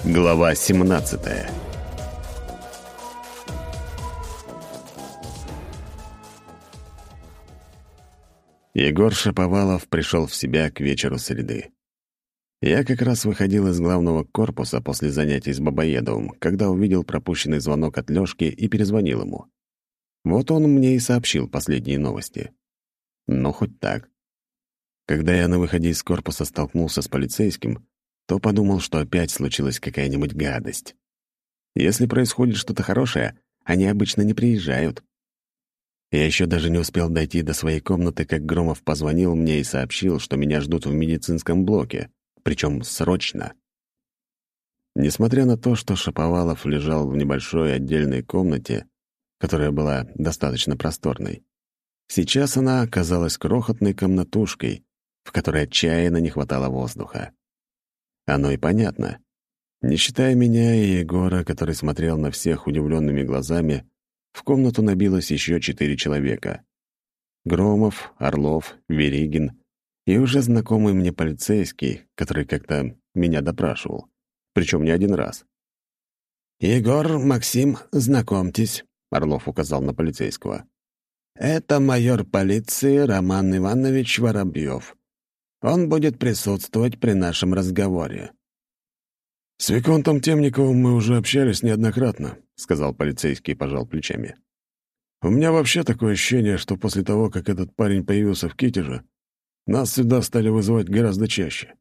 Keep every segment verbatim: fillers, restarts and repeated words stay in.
Глава семнадцатая. Егор Шаповалов пришел в себя к вечеру среды. Я как раз выходил из главного корпуса после занятий с Бабоедовым, когда увидел пропущенный звонок от Лёшки и перезвонил ему. Вот он мне и сообщил последние новости. Но хоть так. Когда я на выходе из корпуса столкнулся с полицейским, то подумал, что опять случилась какая-нибудь гадость. Если происходит что-то хорошее, они обычно не приезжают. Я еще даже не успел дойти до своей комнаты, как Громов позвонил мне и сообщил, что меня ждут в медицинском блоке, причем срочно. Несмотря на то, что Шаповалов лежал в небольшой отдельной комнате, которая была достаточно просторной, сейчас она оказалась крохотной комнатушкой, в которой отчаянно не хватало воздуха. Оно и понятно. Не считая меня и Егора, который смотрел на всех удивленными глазами, в комнату набилось еще четыре человека. Громов, Орлов, Веригин и уже знакомый мне полицейский, который как-то меня допрашивал. Причем не один раз. «Егор, Максим, знакомьтесь», — Орлов указал на полицейского. «Это майор полиции Роман Иванович Воробьев. Он будет присутствовать при нашем разговоре». «С Виконтом Темниковым мы уже общались неоднократно», — сказал полицейский и пожал плечами. «У меня вообще такое ощущение, что после того, как этот парень появился в Китеже, нас сюда стали вызывать гораздо чаще».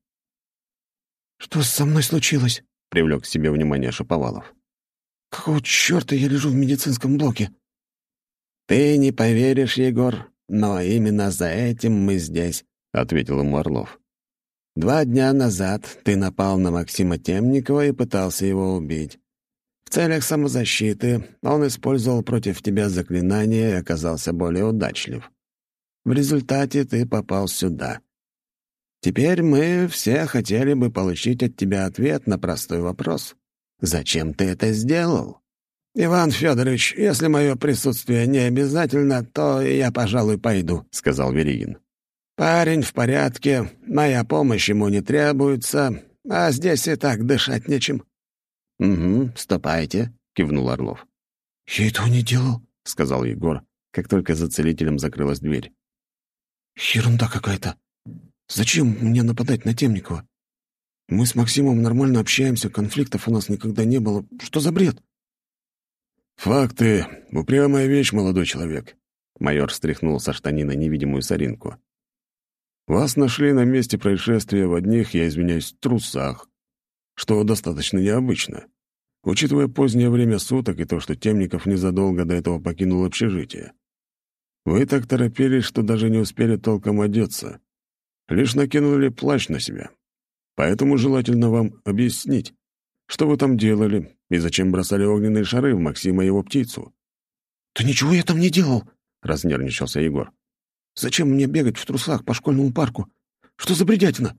«Что со мной случилось?» — привлек к себе внимание Шаповалов. «Какого чёрта я лежу в медицинском блоке?» «Ты не поверишь, Егор, но именно за этим мы здесь», — ответил ему Орлов. «Два дня назад ты напал на Максима Темникова и пытался его убить. В целях самозащиты он использовал против тебя заклинание и оказался более удачлив. В результате ты попал сюда. Теперь мы все хотели бы получить от тебя ответ на простой вопрос. Зачем ты это сделал?» «Иван Федорович, если мое присутствие не обязательно, то я, пожалуй, пойду», — сказал Веригин. «Парень в порядке, моя помощь ему не требуется, а здесь и так дышать нечем». «Угу, ступайте», — кивнул Орлов. «Я этого не делал», — сказал Егор, как только за целителем закрылась дверь. «Ерунда какая-то. Зачем мне нападать на Темникова? Мы с Максимом нормально общаемся, конфликтов у нас никогда не было. Что за бред?» «Факты — упрямая вещь, молодой человек», — майор стряхнул со штанины невидимую соринку. «Вас нашли на месте происшествия в одних, я извиняюсь, трусах, что достаточно необычно, учитывая позднее время суток и то, что Темников незадолго до этого покинул общежитие. Вы так торопились, что даже не успели толком одеться, лишь накинули плащ на себя. Поэтому желательно вам объяснить, что вы там делали и зачем бросали огненные шары в Максима и его птицу». «Да ничего я там не делал», — разнервничался Егор. «Зачем мне бегать в трусах по школьному парку? Что за бредятина?»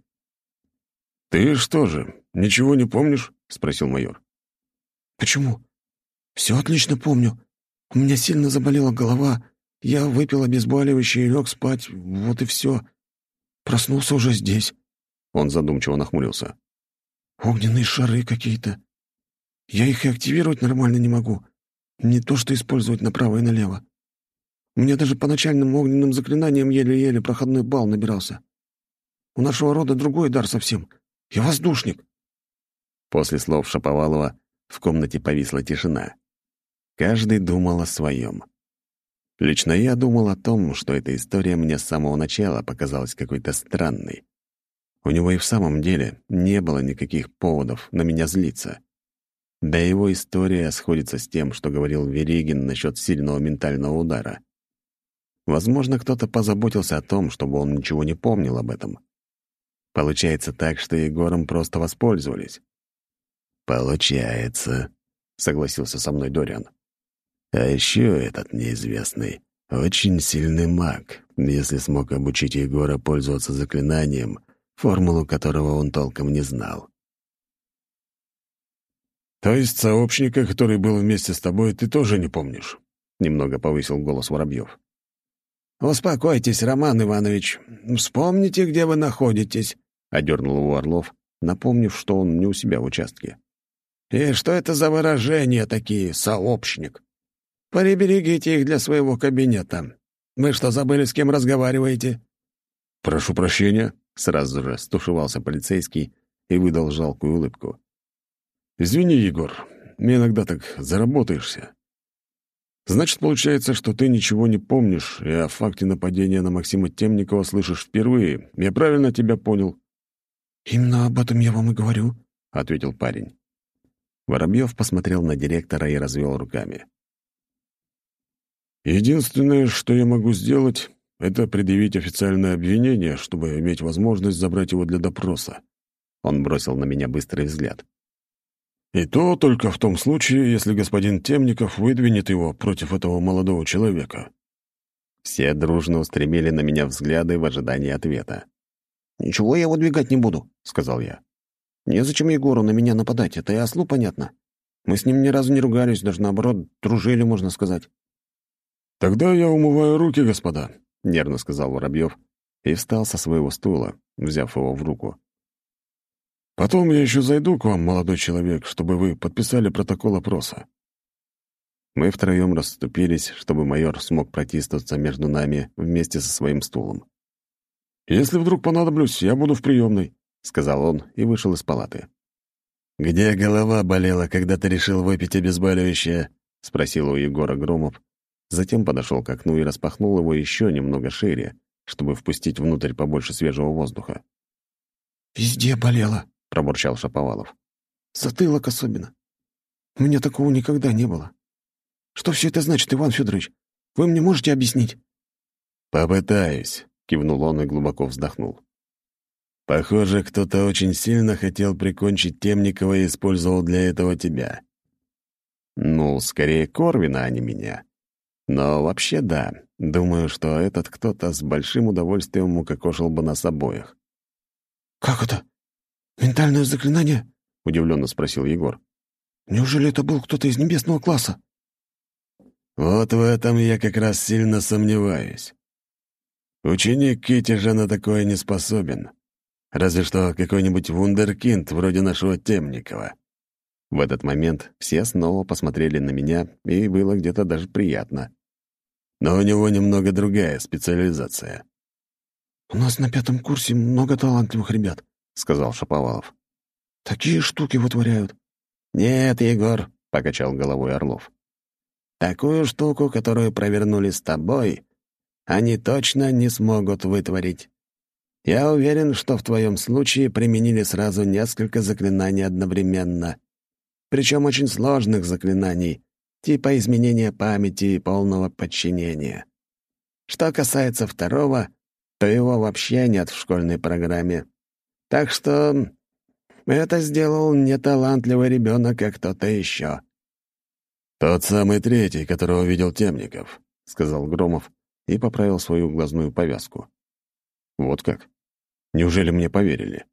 «Ты что же, ничего не помнишь?» — спросил майор. «Почему? Все отлично помню. У меня сильно заболела голова, я выпил обезболивающее и лег спать, вот и все. Проснулся уже здесь». Он задумчиво нахмурился. «Огненные шары какие-то. Я их и активировать нормально не могу. Не то что использовать направо и налево. У меня даже по начальным огненным заклинаниям еле-еле проходной балл набирался. У нашего рода другой дар совсем. Я воздушник». После слов Шаповалова в комнате повисла тишина. Каждый думал о своем. Лично я думал о том, что эта история мне с самого начала показалась какой-то странной. У него и в самом деле не было никаких поводов на меня злиться. Да и его история сходится с тем, что говорил Веригин насчет сильного ментального удара. Возможно, кто-то позаботился о том, чтобы он ничего не помнил об этом. Получается так, что Егором просто воспользовались. «Получается», — согласился со мной Дориан. «А еще этот неизвестный, очень сильный маг, если смог обучить Егора пользоваться заклинанием, формулу которого он толком не знал». «То есть сообщника, который был вместе с тобой, ты тоже не помнишь?» — немного повысил голос Воробьев. «Успокойтесь, Роман Иванович. Вспомните, где вы находитесь», — одернул его Орлов, напомнив, что он не у себя в участке. И что это за выражения такие, сообщник? Приберегите их для своего кабинета. Вы что, забыли, с кем разговариваете?» «Прошу прощения», — сразу же стушевался полицейский и выдал жалкую улыбку. «Извини, Егор, иногда так заработаешься. Значит, получается, что ты ничего не помнишь и о факте нападения на Максима Темникова слышишь впервые. Я правильно тебя понял?» «Именно об этом я вам и говорю», — ответил парень. Воробьев посмотрел на директора и развел руками. «Единственное, что я могу сделать, это предъявить официальное обвинение, чтобы иметь возможность забрать его для допроса». Он бросил на меня быстрый взгляд. «И то только в том случае, если господин Темников выдвинет его против этого молодого человека». Все дружно устремили на меня взгляды в ожидании ответа. «Ничего я выдвигать не буду», — сказал я. «Незачем Егору на меня нападать, это и ослу понятно. Мы с ним ни разу не ругались, даже наоборот, дружили, можно сказать». «Тогда я умываю руки, господа», — нервно сказал Воробьев и встал со своего стула, взяв его в руку. «Потом я еще зайду к вам, молодой человек, чтобы вы подписали протокол опроса». Мы втроем расступились, чтобы майор смог протиснуться между нами вместе со своим стулом. «Если вдруг понадоблюсь, я буду в приемной», — сказал он и вышел из палаты. «Где голова болела, когда ты решил выпить обезболивающее?» — спросил у Егора Громов. Затем подошел к окну и распахнул его еще немного шире, чтобы впустить внутрь побольше свежего воздуха. «Везде болело», — пробурчал Шаповалов. «Затылок особенно. У меня такого никогда не было. Что все это значит, Иван Федорович? Вы мне можете объяснить?» «Попытаюсь», — кивнул он и глубоко вздохнул. «Похоже, кто-то очень сильно хотел прикончить Темникова и использовал для этого тебя. Ну, скорее Корвина, а не меня. Но вообще да, думаю, что этот кто-то с большим удовольствием укокошил бы нас обоих». «Как это? Ментальное заклинание?» — удивленно спросил Егор. «Неужели это был кто-то из небесного класса?» «Вот в этом я как раз сильно сомневаюсь. Ученик Китежа на такое не способен. Разве что какой-нибудь вундеркинд вроде нашего Темникова». В этот момент все снова посмотрели на меня, и было где-то даже приятно. Но у него немного другая специализация. «У нас на пятом курсе много талантливых ребят», — сказал Шаповалов. «Такие штуки вытворяют». «Нет, Егор», — покачал головой Орлов. «Такую штуку, которую провернули с тобой, они точно не смогут вытворить. Я уверен, что в твоем случае применили сразу несколько заклинаний одновременно. Причем очень сложных заклинаний, типа изменения памяти и полного подчинения. Что касается второго, то его вообще нет в школьной программе. Так что это сделал не талантливый ребенок, а кто-то еще». «Тот самый третий, которого видел Темников», — сказал Громов и поправил свою глазную повязку. «Вот как? Неужели мне поверили?»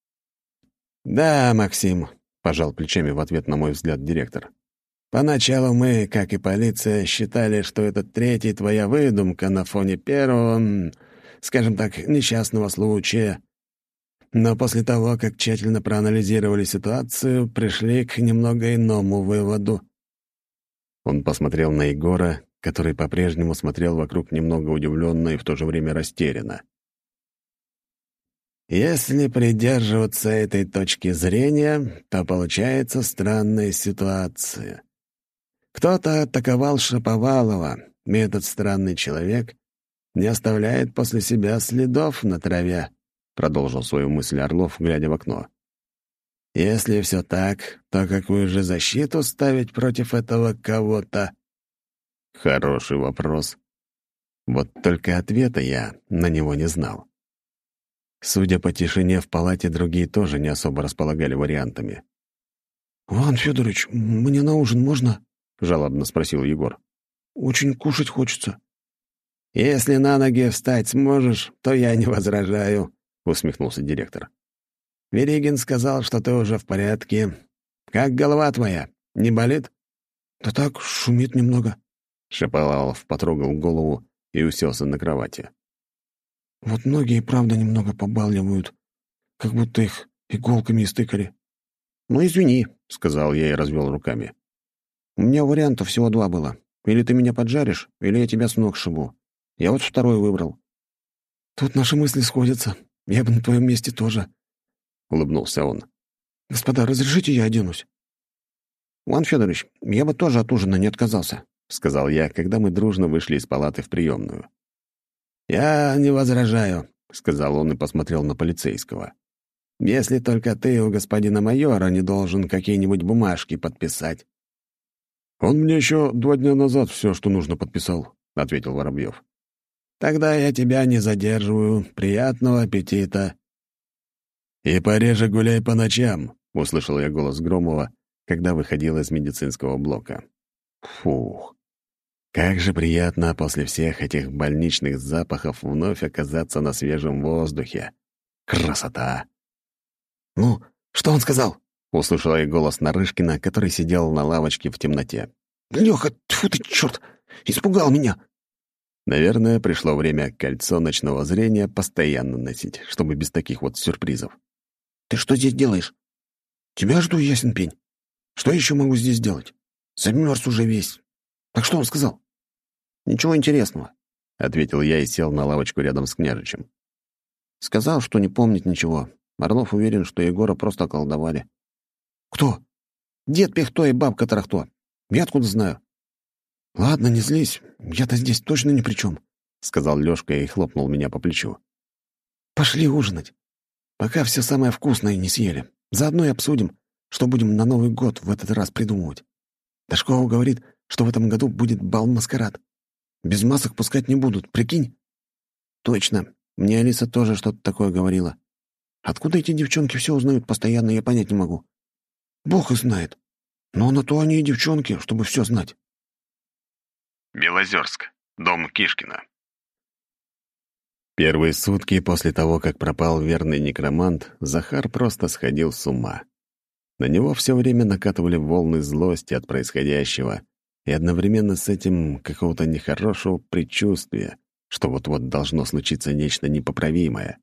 «Да, Максим», — пожал плечами в ответ на мой взгляд директор. «Поначалу мы, как и полиция, считали, что этот третий твоя выдумка на фоне первого, скажем так, несчастного случая. Но после того, как тщательно проанализировали ситуацию, пришли к немного иному выводу». Он посмотрел на Егора, который по-прежнему смотрел вокруг немного удивленно и в то же время растерянно. «Если придерживаться этой точки зрения, то получается странная ситуация. Кто-то атаковал Шаповалова, и этот странный человек не оставляет после себя следов на траве», — продолжил свою мысль Орлов, глядя в окно. «Если все так, то какую же защиту ставить против этого кого-то?» Хороший вопрос. Вот только ответа я на него не знал. Судя по тишине в палате, другие тоже не особо располагали вариантами. «Иван Федорович, мне на ужин можно?» — жалобно спросил Егор. «Очень кушать хочется». «Если на ноги встать сможешь, то я не возражаю», — усмехнулся директор. «Веригин сказал, что ты уже в порядке. Как голова твоя? Не болит?» «Да так, шумит немного». Шаповалов потрогал голову и уселся на кровати. «Вот ноги и правда немного побаливают, как будто их иголками истыкали». «Ну, извини», — сказал я и развел руками. «У меня вариантов всего два было. Или ты меня поджаришь, или я тебя с ног шибу. Я вот второй выбрал». «Тут наши мысли сходятся. Я бы на твоем месте тоже», — улыбнулся он. «Господа, разрешите я оденусь?» «Иван Федорович, я бы тоже от ужина не отказался», — сказал я, когда мы дружно вышли из палаты в приемную. «Я не возражаю», — сказал он и посмотрел на полицейского. «Если только ты у господина майора не должен какие-нибудь бумажки подписать». «Он мне еще два дня назад все, что нужно, подписал», — ответил Воробьев. «Тогда я тебя не задерживаю. Приятного аппетита». «И пореже гуляй по ночам», — услышал я голос Громова, когда выходил из медицинского блока. Фух. Как же приятно после всех этих больничных запахов вновь оказаться на свежем воздухе. Красота! «Ну, что он сказал?» — услышал я голос Нарышкина, который сидел на лавочке в темноте. «Лёха, тьфу ты, чёрт! Испугал меня!» Наверное, пришло время кольцо ночного зрения постоянно носить, чтобы без таких вот сюрпризов. «Ты что здесь делаешь?» «Тебя жду, ясен пень. Что еще могу здесь делать? Замерз уже весь. Так что он сказал?» «Ничего интересного», — ответил я и сел на лавочку рядом с княжичем. «Сказал, что не помнит ничего. Орлов уверен, что Егора просто околдовали». «Кто?» «Дед Пихто и бабка Тарахто. Я откуда знаю?» «Ладно, не злись. Я-то здесь точно ни при чем», — сказал Лёшка и хлопнул меня по плечу. «Пошли ужинать. Пока все самое вкусное не съели. Заодно и обсудим, что будем на Новый год в этот раз придумывать. Дашкова говорит, что в этом году будет бал-маскарад. Без масок пускать не будут, прикинь?» «Точно. Мне Алиса тоже что-то такое говорила. Откуда эти девчонки все узнают постоянно, я понять не могу. Бог их знает. Но на то они и девчонки, чтобы все знать». Белозерск. Дом Кишкина. Первые сутки после того, как пропал верный некромант, Захар просто сходил с ума. На него все время накатывали волны злости от происходящего, и одновременно с этим какого-то нехорошего предчувствия, что вот-вот должно случиться нечто непоправимое.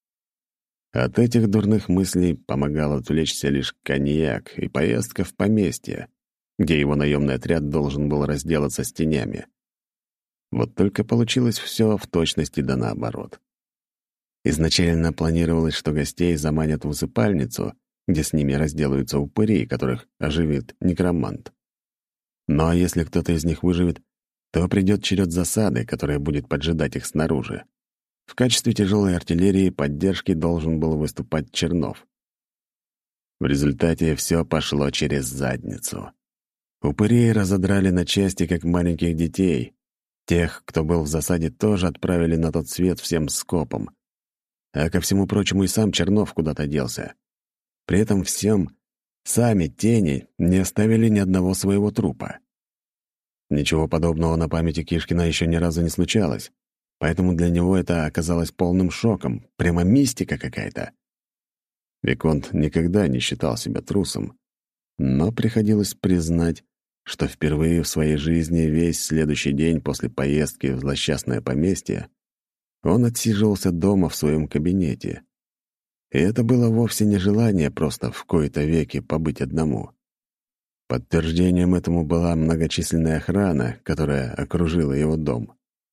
От этих дурных мыслей помогал отвлечься лишь коньяк и поездка в поместье, где его наемный отряд должен был разделаться с тенями. Вот только получилось все в точности да наоборот. Изначально планировалось, что гостей заманят в усыпальницу, где с ними разделаются упыри, которых оживит некромант. Но если кто-то из них выживет, то придет черед засады, которая будет поджидать их снаружи. В качестве тяжелой артиллерии поддержки должен был выступать Чернов. В результате все пошло через задницу. Упырей разодрали на части, как маленьких детей. Тех, кто был в засаде, тоже отправили на тот свет всем скопом. А ко всему прочему и сам Чернов куда-то делся. При этом всем сами тени не оставили ни одного своего трупа. Ничего подобного на памяти Кишкина еще ни разу не случалось, поэтому для него это оказалось полным шоком, прямо мистика какая-то. Виконт никогда не считал себя трусом, но приходилось признать, что впервые в своей жизни весь следующий день после поездки в злосчастное поместье он отсиживался дома в своем кабинете. И это было вовсе не желание просто в кои-то веки побыть одному. Подтверждением этому была многочисленная охрана, которая окружила его дом.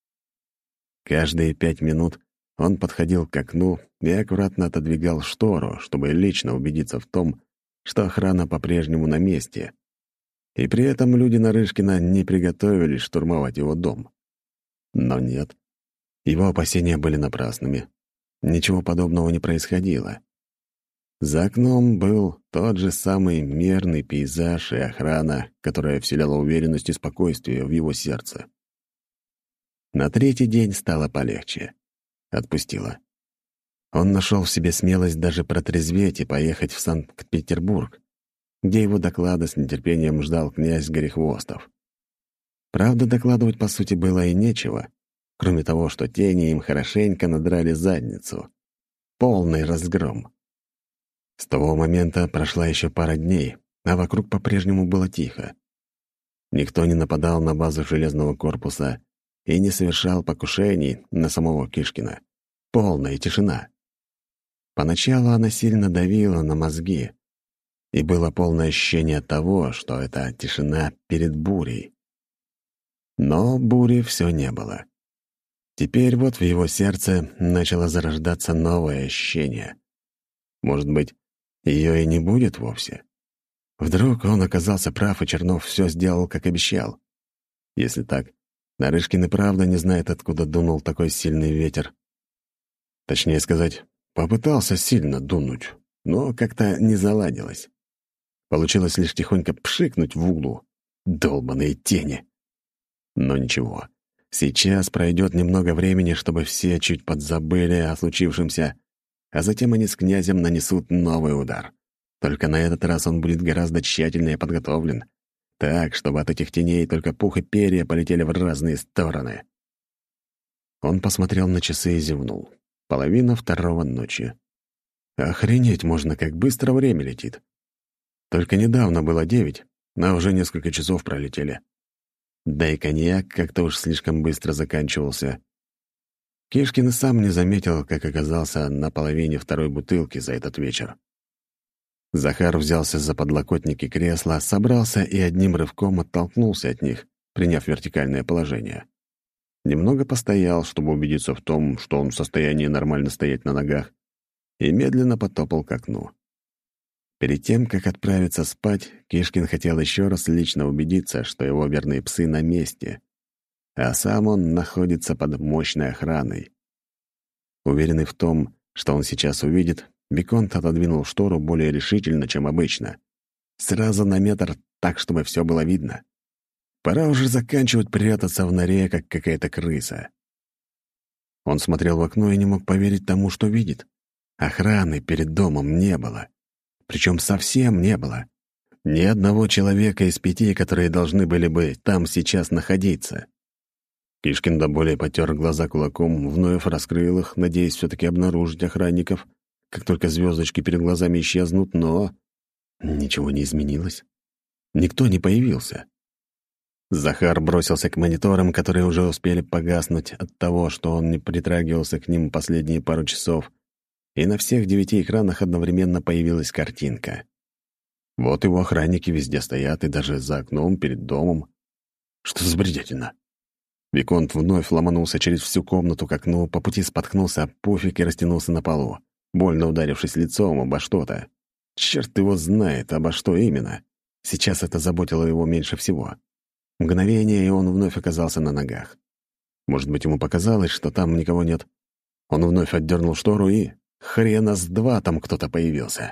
Каждые пять минут он подходил к окну и аккуратно отодвигал штору, чтобы лично убедиться в том, что охрана по-прежнему на месте. И при этом люди Нарышкина не приготовились штурмовать его дом. Но нет. Его опасения были напрасными. Ничего подобного не происходило. За окном был тот же самый мирный пейзаж и охрана, которая вселяла уверенность и спокойствие в его сердце. На третий день стало полегче. Отпустило. Он нашел в себе смелость даже протрезветь и поехать в Санкт-Петербург, где его доклада с нетерпением ждал князь Горехвостов. Правда, докладывать, по сути, было и нечего, кроме того, что тени им хорошенько надрали задницу. Полный разгром. С того момента прошла еще пара дней, а вокруг по-прежнему было тихо. Никто не нападал на базу железного корпуса и не совершал покушений на самого Кишкина. Полная тишина. Поначалу она сильно давила на мозги, и было полное ощущение того, что это тишина перед бурей. Но бури все не было. Теперь вот в его сердце начало зарождаться новое ощущение. Может быть, ее и не будет вовсе? Вдруг он оказался прав, и Чернов все сделал, как обещал. Если так, Нарышкин и правда не знает, откуда дунул такой сильный ветер. Точнее сказать, попытался сильно дунуть, но как-то не заладилось. Получилось лишь тихонько пшикнуть в углу. Долбаные тени. Но ничего. Сейчас пройдет немного времени, чтобы все чуть подзабыли о случившемся, а затем они с князем нанесут новый удар. Только на этот раз он будет гораздо тщательнее подготовлен, так, чтобы от этих теней только пух и перья полетели в разные стороны. Он посмотрел на часы и зевнул. Половина второго ночи. Охренеть можно, как быстро время летит. Только недавно было девять, а уже несколько часов пролетели. Да и коньяк как-то уж слишком быстро заканчивался. Кишкин и сам не заметил, как оказался на половине второй бутылки за этот вечер. Захар взялся за подлокотники кресла, собрался и одним рывком оттолкнулся от них, приняв вертикальное положение. Немного постоял, чтобы убедиться в том, что он в состоянии нормально стоять на ногах, и медленно потопал к окну. Перед тем, как отправиться спать, Кишкин хотел еще раз лично убедиться, что его верные псы на месте, а сам он находится под мощной охраной. Уверенный в том, что он сейчас увидит, Виконт отодвинул штору более решительно, чем обычно. Сразу на метр, так, чтобы все было видно. Пора уже заканчивать прятаться в норе, как какая-то крыса. Он смотрел в окно и не мог поверить тому, что видит. Охраны перед домом не было. Причем совсем не было. Ни одного человека из пяти, которые должны были бы там сейчас находиться. Кишкин до боли потер глаза кулаком, вновь раскрыл их, надеясь все-таки обнаружить охранников, как только звездочки перед глазами исчезнут, но... Ничего не изменилось. Никто не появился. Захар бросился к мониторам, которые уже успели погаснуть от того, что он не притрагивался к ним последние пару часов, и на всех девяти экранах одновременно появилась картинка. Вот его охранники везде стоят, и даже за окном перед домом. Что за бредятина? Виконт вновь ломанулся через всю комнату к окну, по пути споткнулся об пуфик и растянулся на полу, больно ударившись лицом обо что-то. Черт его знает, обо что именно. Сейчас это заботило его меньше всего. Мгновение, и он вновь оказался на ногах. Может быть, ему показалось, что там никого нет. Он вновь отдернул штору, и... Хрена с два там кто-то появился.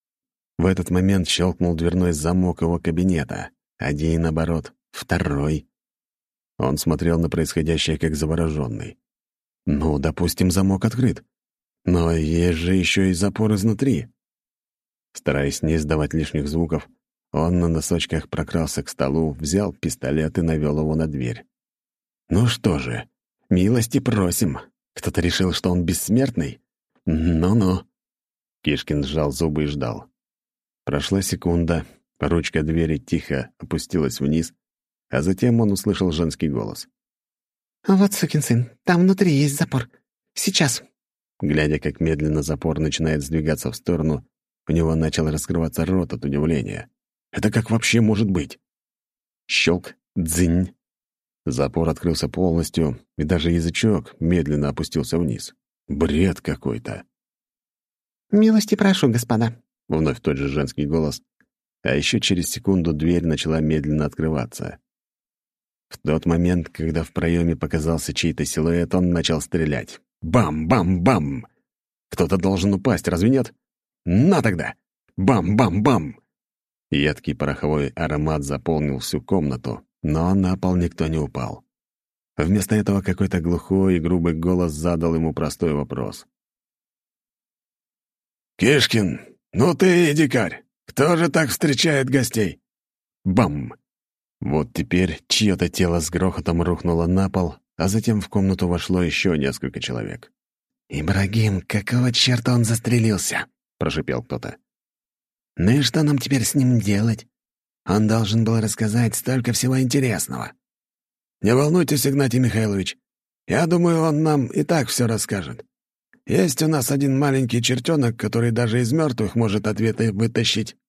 В этот момент щелкнул дверной замок его кабинета. Один оборот, второй. Он смотрел на происходящее как завороженный. Ну, допустим, замок открыт. Но есть же еще и запор изнутри. Стараясь не издавать лишних звуков, он на носочках прокрался к столу, взял пистолет и навел его на дверь. Ну что же, милости просим. Кто-то решил, что он бессмертный? Ну-ну. Кишкин сжал зубы и ждал. Прошла секунда, ручка двери тихо опустилась вниз, а затем он услышал женский голос. «Вот, сукин сын, там внутри есть запор. Сейчас». Глядя, как медленно запор начинает сдвигаться в сторону, у него начал раскрываться рот от удивления. Это как вообще может быть? Щелк, дзынь. Запор открылся полностью, и даже язычок медленно опустился вниз. Бред какой-то. «Милости прошу, господа». Вновь тот же женский голос, а еще через секунду дверь начала медленно открываться. В тот момент, когда в проеме показался чей-то силуэт, он начал стрелять. Бам-бам-бам! Кто-то должен упасть, разве нет? На тогда! Бам-бам-бам! Едкий пороховой аромат заполнил всю комнату, но на пол никто не упал. Вместо этого какой-то глухой и грубый голос задал ему простой вопрос. «Кишкин, ну ты и дикарь! Кто же так встречает гостей?» Бам! Вот теперь чье-то тело с грохотом рухнуло на пол, а затем в комнату вошло еще несколько человек. «Ибрагим, какого черта он застрелился?» — прошипел кто-то. «Ну и что нам теперь с ним делать? Он должен был рассказать столько всего интересного». «Не волнуйтесь, Игнатий Михайлович. Я думаю, он нам и так все расскажет. Есть у нас один маленький чертенок, который даже из мертвых может ответы вытащить».